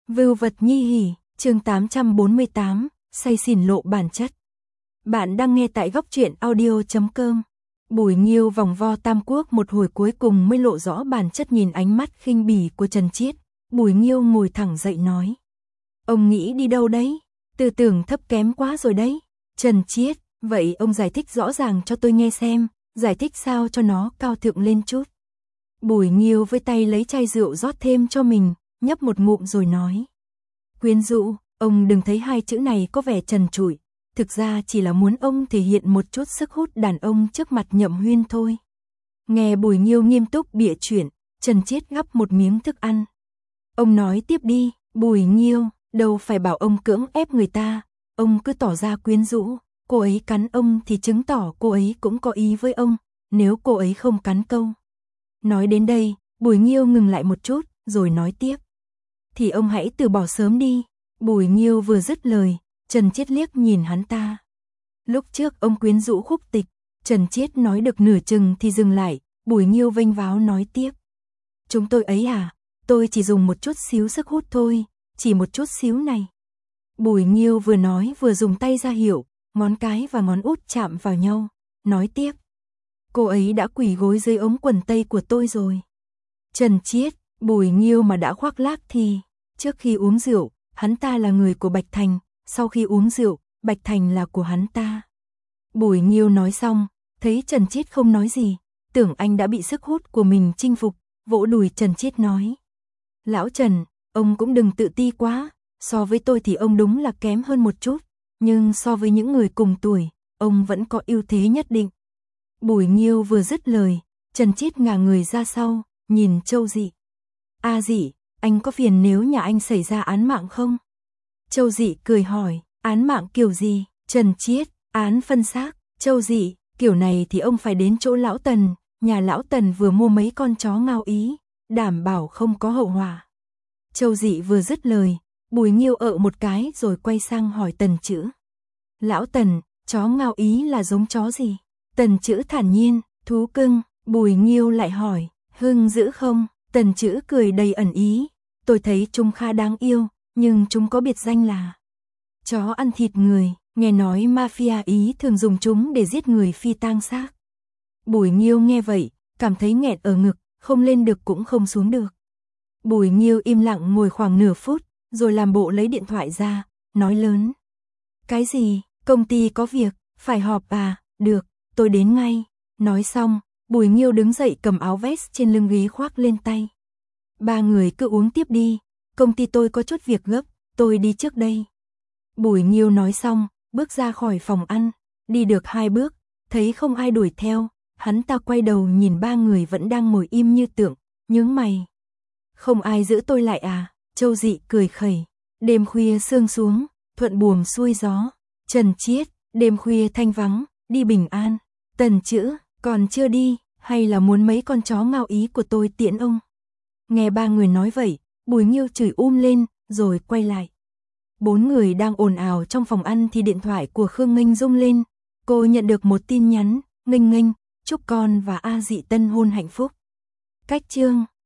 Vưu vật nhi hỉ, chương 848, say xỉn lộ bản chất. Bạn đang nghe tại góc truyện audio.com. Bùi Nghiêu vòng vo Tam Quốc một hồi cuối cùng mới lộ rõ bản chất, nhìn ánh mắt khinh bỉ của Trần Chiết. Bùi Nghiêu ngồi thẳng dậy nói. Ông nghĩ đi đâu đấy? Tư tưởng thấp kém quá rồi đấy. Trần Chiết, vậy ông giải thích rõ ràng cho tôi nghe xem, giải thích sao cho nó cao thượng lên chút. Bùi Nghiêu với tay lấy chai rượu rót thêm cho mình, nhấp một ngụm rồi nói. Quyến rũ, ông đừng thấy hai chữ này có vẻ trần trụi, thực ra chỉ là muốn ông thể hiện một chút sức hút đàn ông trước mặt Nhậm Huyên thôi. Nghe Bùi Nghiêu nghiêm túc bịa chuyện, Trần Chiết gắp một miếng thức ăn. Ông nói tiếp đi, Bùi Nghiêu, đâu phải bảo ông cưỡng ép người ta, ông cứ tỏ ra quyến rũ, cô ấy cắn ông thì chứng tỏ cô ấy cũng có ý với ông, nếu cô ấy không cắn câu. Nói đến đây, Bùi Nghiêu ngừng lại một chút, rồi nói tiếp. Thì ông hãy từ bỏ sớm đi. Bùi Nghiêu vừa dứt lời, Trần Chiết liếc nhìn hắn ta. Lúc trước ông quyến rũ Khúc Tịch, Trần Chiết nói được nửa chừng thì dừng lại, Bùi Nghiêu vênh váo nói tiếp. Chúng tôi ấy à, tôi chỉ dùng một chút xíu sức hút thôi, chỉ một chút xíu này. Bùi Nghiêu vừa nói vừa dùng tay ra hiệu, ngón cái và ngón út chạm vào nhau, nói tiếp. Cô ấy đã quỳ gối dưới ống quần tây của tôi rồi. Trần Chiết, Bùi Nghiêu mà đã khoác lác thì, trước khi uống rượu, hắn ta là người của Bạch Thành, sau khi uống rượu, Bạch Thành là của hắn ta. Bùi Nghiêu nói xong, thấy Trần Chiết không nói gì, tưởng anh đã bị sức hút của mình chinh phục, vỗ đùi Trần Chiết nói. Lão Trần, ông cũng đừng tự ti quá, so với tôi thì ông đúng là kém hơn một chút, nhưng so với những người cùng tuổi, ông vẫn có ưu thế nhất định. Bùi Nghiêu vừa dứt lời, Trần Chiết ngả người ra sau, nhìn Châu Dị. A Dị, anh có phiền nếu nhà anh xảy ra án mạng không? Châu Dị cười hỏi, án mạng kiểu gì? Trần Chiết, án phân xác. Châu Dị, kiểu này thì ông phải đến chỗ lão Tần, nhà lão Tần vừa mua mấy con chó Ngao Ý, đảm bảo không có hậu họa. Châu Dị vừa dứt lời, Bùi Nghiêu ợ một cái rồi quay sang hỏi Tần Chữ. Lão Tần, chó Ngao Ý là giống chó gì? Tần Chữ thản nhiên, thú cưng. Bùi Nghiêu lại hỏi, hưng dữ không? Tần Chữ cười đầy ẩn ý, tôi thấy chúng khá đáng yêu, nhưng chúng có biệt danh là chó ăn thịt người, nghe nói mafia Ý thường dùng chúng để giết người phi tang xác. Bùi Nghiêu nghe vậy, cảm thấy nghẹn ở ngực, không lên được cũng không xuống được. Bùi Nghiêu im lặng ngồi khoảng nửa phút, rồi làm bộ lấy điện thoại ra, nói lớn. Cái gì, công ty có việc, phải họp à, được, tôi đến ngay. Nói xong, Bùi Nghiêu đứng dậy cầm áo vest trên lưng ghế khoác lên tay. Ba người cứ uống tiếp đi, công ty tôi có chút việc gấp, tôi đi trước đây. Bùi Nghiêu nói xong, bước ra khỏi phòng ăn, đi được 2 bước, thấy không ai đuổi theo, hắn ta quay đầu nhìn ba người vẫn đang ngồi im như tượng, nhướng mày. Không ai giữ tôi lại à? Châu Dị cười khẩy. Đêm khuya sương xuống, thuận buồm xuôi gió. Trần Chiết, đêm khuya thanh vắng, đi bình an. Tần Chữ, còn chưa đi, hay là muốn mấy con chó Ngao Ý của tôi tiễn ông? Nghe ba người nói vậy, Bùi Nghiêu chửi lên, rồi quay lại. 4 người đang ồn ào trong phòng ăn thì điện thoại của Khương Nghênh rung lên. Cô nhận được một tin nhắn, Nghênh Nghênh, chúc con và A Dị tân hôn hạnh phúc. Cách chương